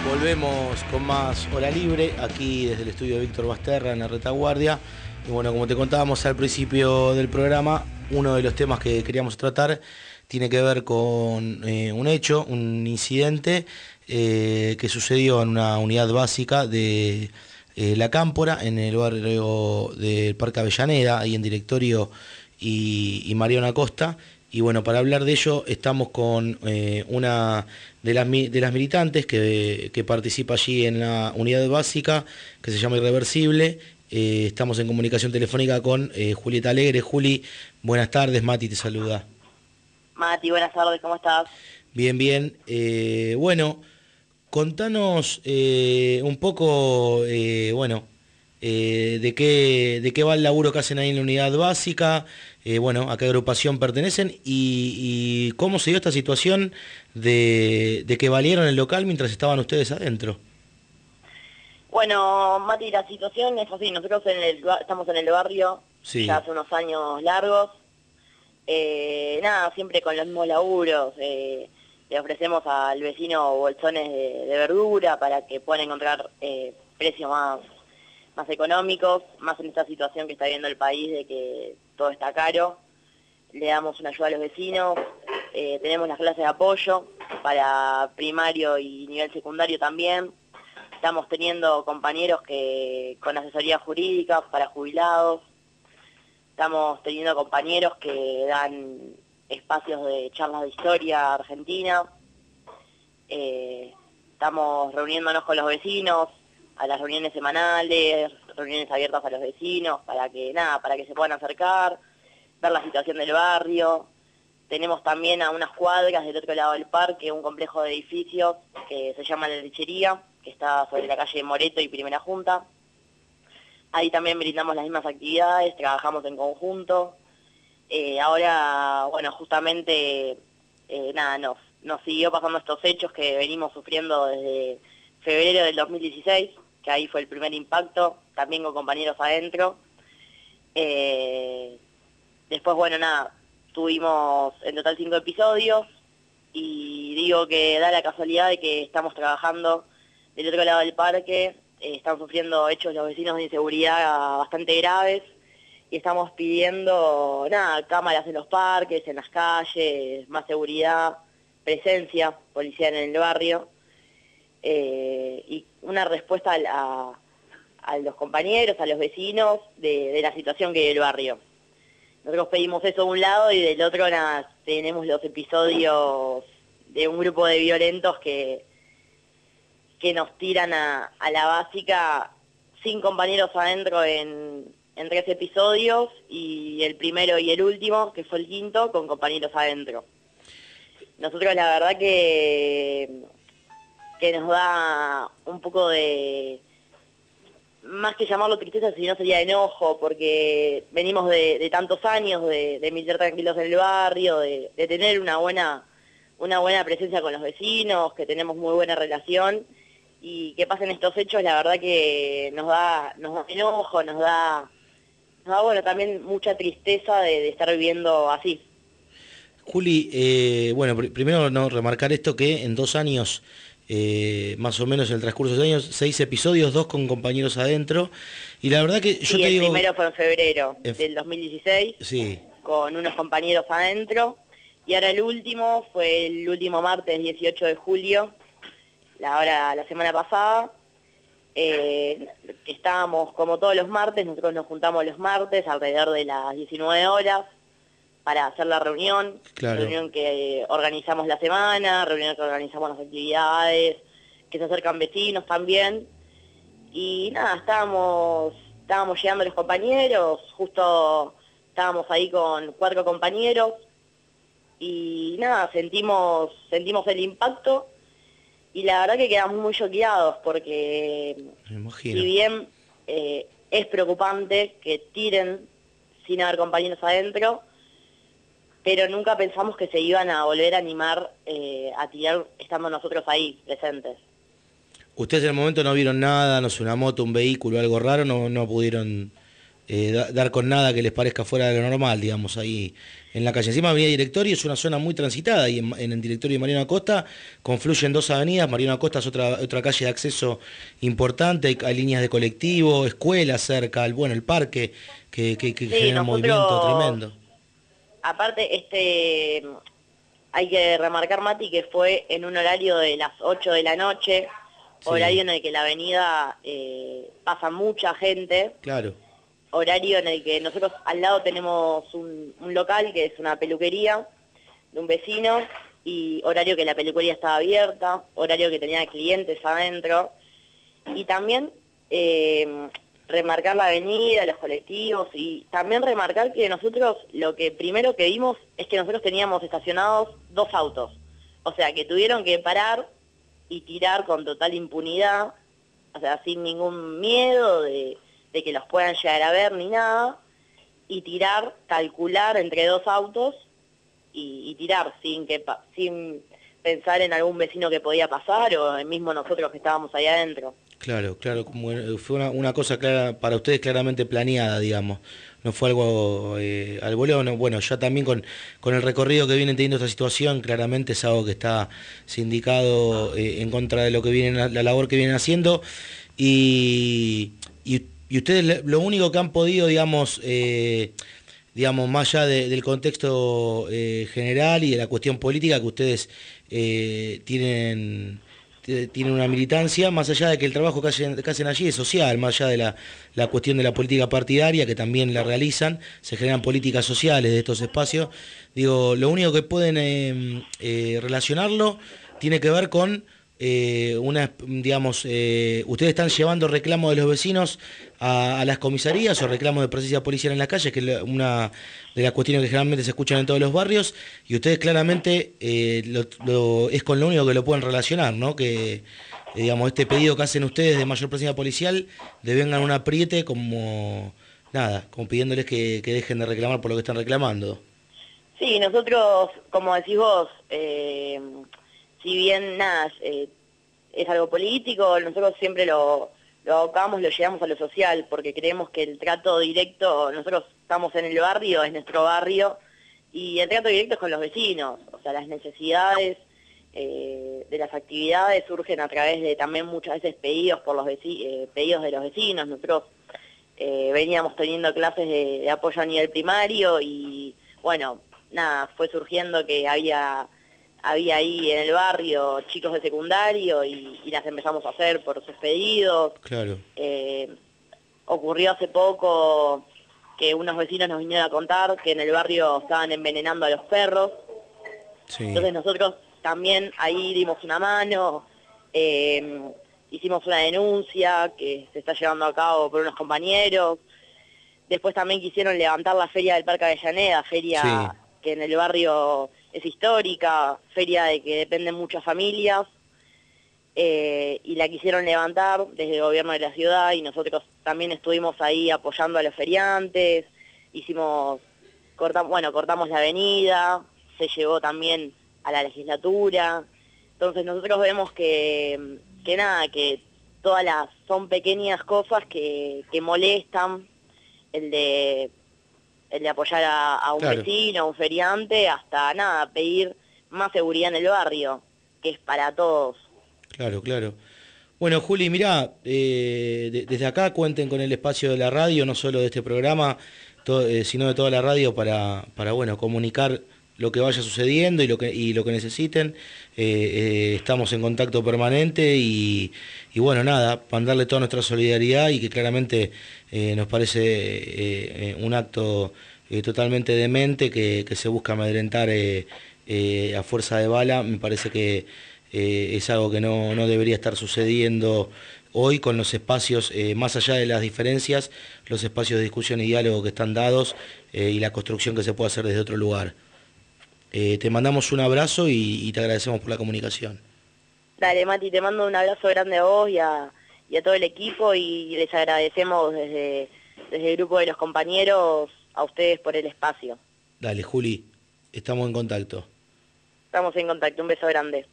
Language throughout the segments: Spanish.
Volvemos con más Hora Libre, aquí desde el estudio de Víctor Basterra en la retaguardia. Y bueno, como te contábamos al principio del programa, uno de los temas que queríamos tratar tiene que ver con un hecho, un incidente que sucedió en una unidad básica de La Cámpora, en el barrio del Parque Avellaneda, ahí en Directorio y Mariano Acosta. Y bueno, para hablar de ello estamos con una de las militantes que participa allí en la unidad básica, que se llama Irreversible. Estamos en comunicación telefónica con Julieta Alegre. Juli, buenas tardes, Mati te saluda. Mati, buenas tardes, ¿cómo estás? Bien, bien. Bueno, contanos un poco, de qué va el laburo que hacen ahí en la unidad básica, a qué agrupación pertenecen y cómo se dio esta situación de que valieron el local mientras estaban ustedes adentro. Bueno, Mati, la situación es así, nosotros estamos en el barrio Sí, ya hace unos años largos, siempre con los mismos laburos, le ofrecemos al vecino bolsones de verdura para que puedan encontrar precios más económicos, más en esta situación que está viendo el país de que todo está caro. Le damos una ayuda a los vecinos, tenemos las clases de apoyo para primario y nivel secundario también. Estamos teniendo compañeros con asesoría jurídica para jubilados, estamos teniendo compañeros que dan espacios de charlas de historia argentina, estamos reuniéndonos con los vecinos, a las reuniones semanales, reuniones abiertas a los vecinos, para que se puedan acercar, ver la situación del barrio. Tenemos también a unas cuadras del otro lado del parque un complejo de edificios que se llama La Lechería, que está sobre la calle Moreto y Primera Junta. Ahí también brindamos las mismas actividades, trabajamos en conjunto. Ahora, bueno, justamente, nos siguió pasando estos hechos que venimos sufriendo desde febrero del 2016, que ahí fue el primer impacto, también con compañeros adentro. Después, tuvimos en total 5 episodios y digo que da la casualidad de que estamos trabajando del otro lado del parque, están sufriendo hechos los vecinos de inseguridad bastante graves y estamos pidiendo, cámaras en los parques, en las calles, más seguridad, presencia policial en el barrio y una respuesta a los compañeros, a los vecinos de la situación que hay en el barrio. Nosotros pedimos eso de un lado y del otro tenemos los episodios de un grupo de violentos que nos tiran a la básica sin compañeros adentro en 3 episodios y el primero y el último, que fue el quinto, con compañeros adentro. Nosotros la verdad que nos da un poco de, más que llamarlo tristeza, sino sería enojo, porque venimos de tantos años de militar tranquilos en el barrio, de tener una buena presencia con los vecinos, que tenemos muy buena relación, y que pasen estos hechos, la verdad que nos da enojo, nos da también mucha tristeza de estar viviendo así. Juli, primero no remarcar esto que en 2 años, más o menos en el transcurso de años, 6 episodios, 2 con compañeros adentro, y la verdad que yo Sí, te el digo... primero fue en febrero del 2016, Sí, con unos compañeros adentro, y ahora el último fue el último martes 18 de julio, la semana pasada, que estábamos como todos los martes, nosotros nos juntamos los martes alrededor de las 19 horas para hacer la claro. reunión que organizamos la semana, reunión que organizamos las actividades, que se acercan vecinos también, y estábamos llegando los compañeros, justo estábamos ahí con 4 compañeros, y sentimos el impacto, y la verdad que quedamos muy choqueados, porque Me imagino. si bien es preocupante que tiren sin haber compañeros adentro, pero nunca pensamos que se iban a volver a animar a tirar estando nosotros ahí presentes. ¿Ustedes en el momento no vieron nada, no sé, una moto, un vehículo, algo raro, no pudieron dar con nada que les parezca fuera de lo normal, digamos, ahí en la calle. Encima Avenida Directorio es una zona muy transitada y en el Directorio de Mariano Acosta confluyen dos avenidas. Mariano Acosta es otra calle de acceso importante, hay líneas de colectivo, escuelas cerca, el parque, que Sí, genera un movimiento nosotros, tremendo. aparte, hay que remarcar, Mati, que fue en un horario de las 8 de la noche, Sí, horario en el que la avenida pasa mucha gente, claro, horario en el que nosotros al lado tenemos un local que es una peluquería de un vecino, y horario que la peluquería estaba abierta, horario que tenía clientes adentro, y también remarcar la avenida, los colectivos, y también remarcar que nosotros lo que primero que vimos es que nosotros teníamos estacionados dos autos, o sea que tuvieron que parar y tirar con total impunidad, o sea, sin ningún miedo de que los puedan llegar a ver ni nada, y tirar, calcular entre dos autos y tirar sin pensar en algún vecino que podía pasar o en mismo nosotros que estábamos ahí adentro. claro, claro, como fue una cosa clara, para ustedes claramente planeada, digamos. No fue algo al voleo, no, bueno, ya también con el recorrido que vienen teniendo esta situación, claramente es algo que está sindicado en contra de lo que vienen, la labor que vienen haciendo. Y ustedes lo único que han podido, digamos, más allá del contexto general y de la cuestión política que ustedes tienen una militancia, más allá de que el trabajo que hacen allí es social, más allá de la cuestión de la política partidaria, que también la realizan, se generan políticas sociales de estos espacios. Digo, lo único que pueden relacionarlo tiene que ver con ustedes están llevando reclamos de los vecinos a las comisarías o reclamos de presencia policial en las calles, que es una de las cuestiones que generalmente se escuchan en todos los barrios, y ustedes claramente es con lo único que lo pueden relacionar, ¿no? Que digamos, este pedido que hacen ustedes de mayor presencia policial devengan un apriete como nada, como pidiéndoles que dejen de reclamar por lo que están reclamando. Sí, nosotros, como decís vos, si bien nada, es algo político, nosotros siempre lo abocamos, lo llevamos a lo social, porque creemos que el trato directo, nosotros estamos en el barrio, es nuestro barrio, y el trato directo es con los vecinos, o sea, las necesidades de las actividades surgen a través de también muchas veces pedidos por pedidos de los vecinos. Nosotros veníamos teniendo clases de apoyo a nivel primario y bueno, nada, fue surgiendo que había ahí en el barrio chicos de secundario y las empezamos a hacer por sus pedidos. Claro, Ocurrió hace poco que unos vecinos nos vinieron a contar que en el barrio estaban envenenando a los perros. sí, Entonces nosotros también ahí dimos una mano, hicimos una denuncia que se está llevando a cabo por unos compañeros. Después también quisieron levantar la feria del Parque Avellaneda, feria sí, que en el barrio es histórica, feria de que dependen muchas familias, y la quisieron levantar desde el gobierno de la ciudad y nosotros también estuvimos ahí apoyando a los feriantes, cortamos la avenida, se llevó también a la legislatura. Entonces nosotros vemos que nada, que son pequeñas cosas que molestan, el de, el de apoyar a un claro. vecino, a un feriante, hasta nada, pedir más seguridad en el barrio, que es para todos. Claro, claro. Bueno, Juli, mirá, desde acá cuenten con el espacio de la radio, no solo de este programa, sino de toda la radio para bueno, comunicar lo que vaya sucediendo y lo que necesiten. Estamos en contacto permanente y bueno, nada, mandarle toda nuestra solidaridad y que claramente nos parece un acto totalmente demente que se busca amedrentar a fuerza de bala. Me parece que es algo que no debería estar sucediendo hoy con los espacios, más allá de las diferencias, los espacios de discusión y diálogo que están dados y la construcción que se puede hacer desde otro lugar. Te mandamos un abrazo y te agradecemos por la comunicación. Dale, Mati, te mando un abrazo grande a vos y a todo el equipo y les agradecemos desde el grupo de los compañeros a ustedes por el espacio. Dale, Juli, estamos en contacto. Estamos en contacto, un beso grande.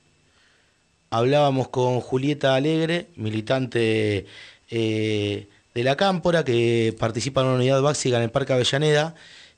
Hablábamos con Julieta Alegre, militante de la Cámpora, que participa en una unidad básica en el Parque Avellaneda.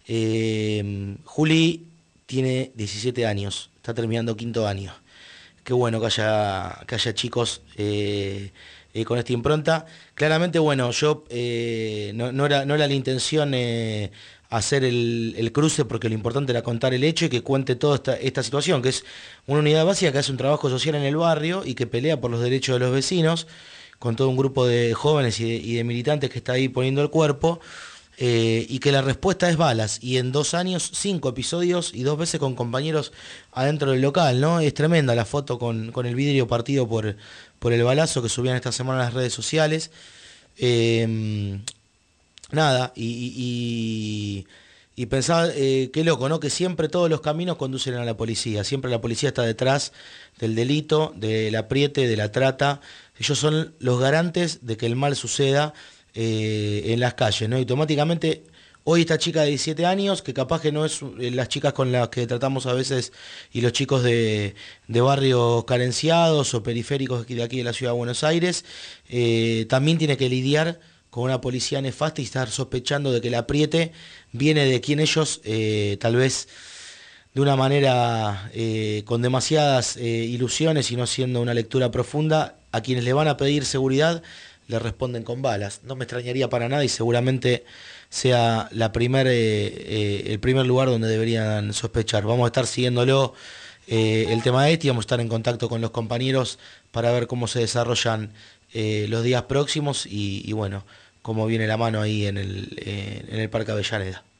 Juli tiene 17 años, está terminando quinto año. Qué bueno que haya chicos con esta impronta. Claramente, bueno, yo no era la intención hacer el cruce, porque lo importante era contar el hecho y que cuente toda esta situación, que es una unidad básica que hace un trabajo social en el barrio y que pelea por los derechos de los vecinos, con todo un grupo de jóvenes y de militantes que está ahí poniendo el cuerpo. Y que la respuesta es balas, y en 2 años 5 episodios y 2 veces con compañeros adentro del local, ¿no? Es tremenda la foto con el vidrio partido por el balazo que subían esta semana en las redes sociales. Nada, y pensaba, qué loco, ¿no? Que siempre todos los caminos conducen a la policía, siempre la policía está detrás del delito, del apriete, de la trata. Ellos son los garantes de que el mal suceda en las calles, ¿no? Y automáticamente, hoy esta chica de 17 años, que capaz que no es las chicas con las que tratamos a veces, y los chicos de barrios carenciados o periféricos de aquí de la ciudad de Buenos Aires, también tiene que lidiar con una policía nefasta y estar sospechando de que el apriete viene de quien ellos, tal vez de una manera con demasiadas ilusiones y no haciendo una lectura profunda, a quienes le van a pedir seguridad, le responden con balas. No me extrañaría para nada, y seguramente sea el primer lugar donde deberían sospechar. Vamos a estar siguiéndolo el tema y vamos a estar en contacto con los compañeros para ver cómo se desarrollan los días próximos y bueno, cómo viene la mano ahí en el Parque Avellaneda.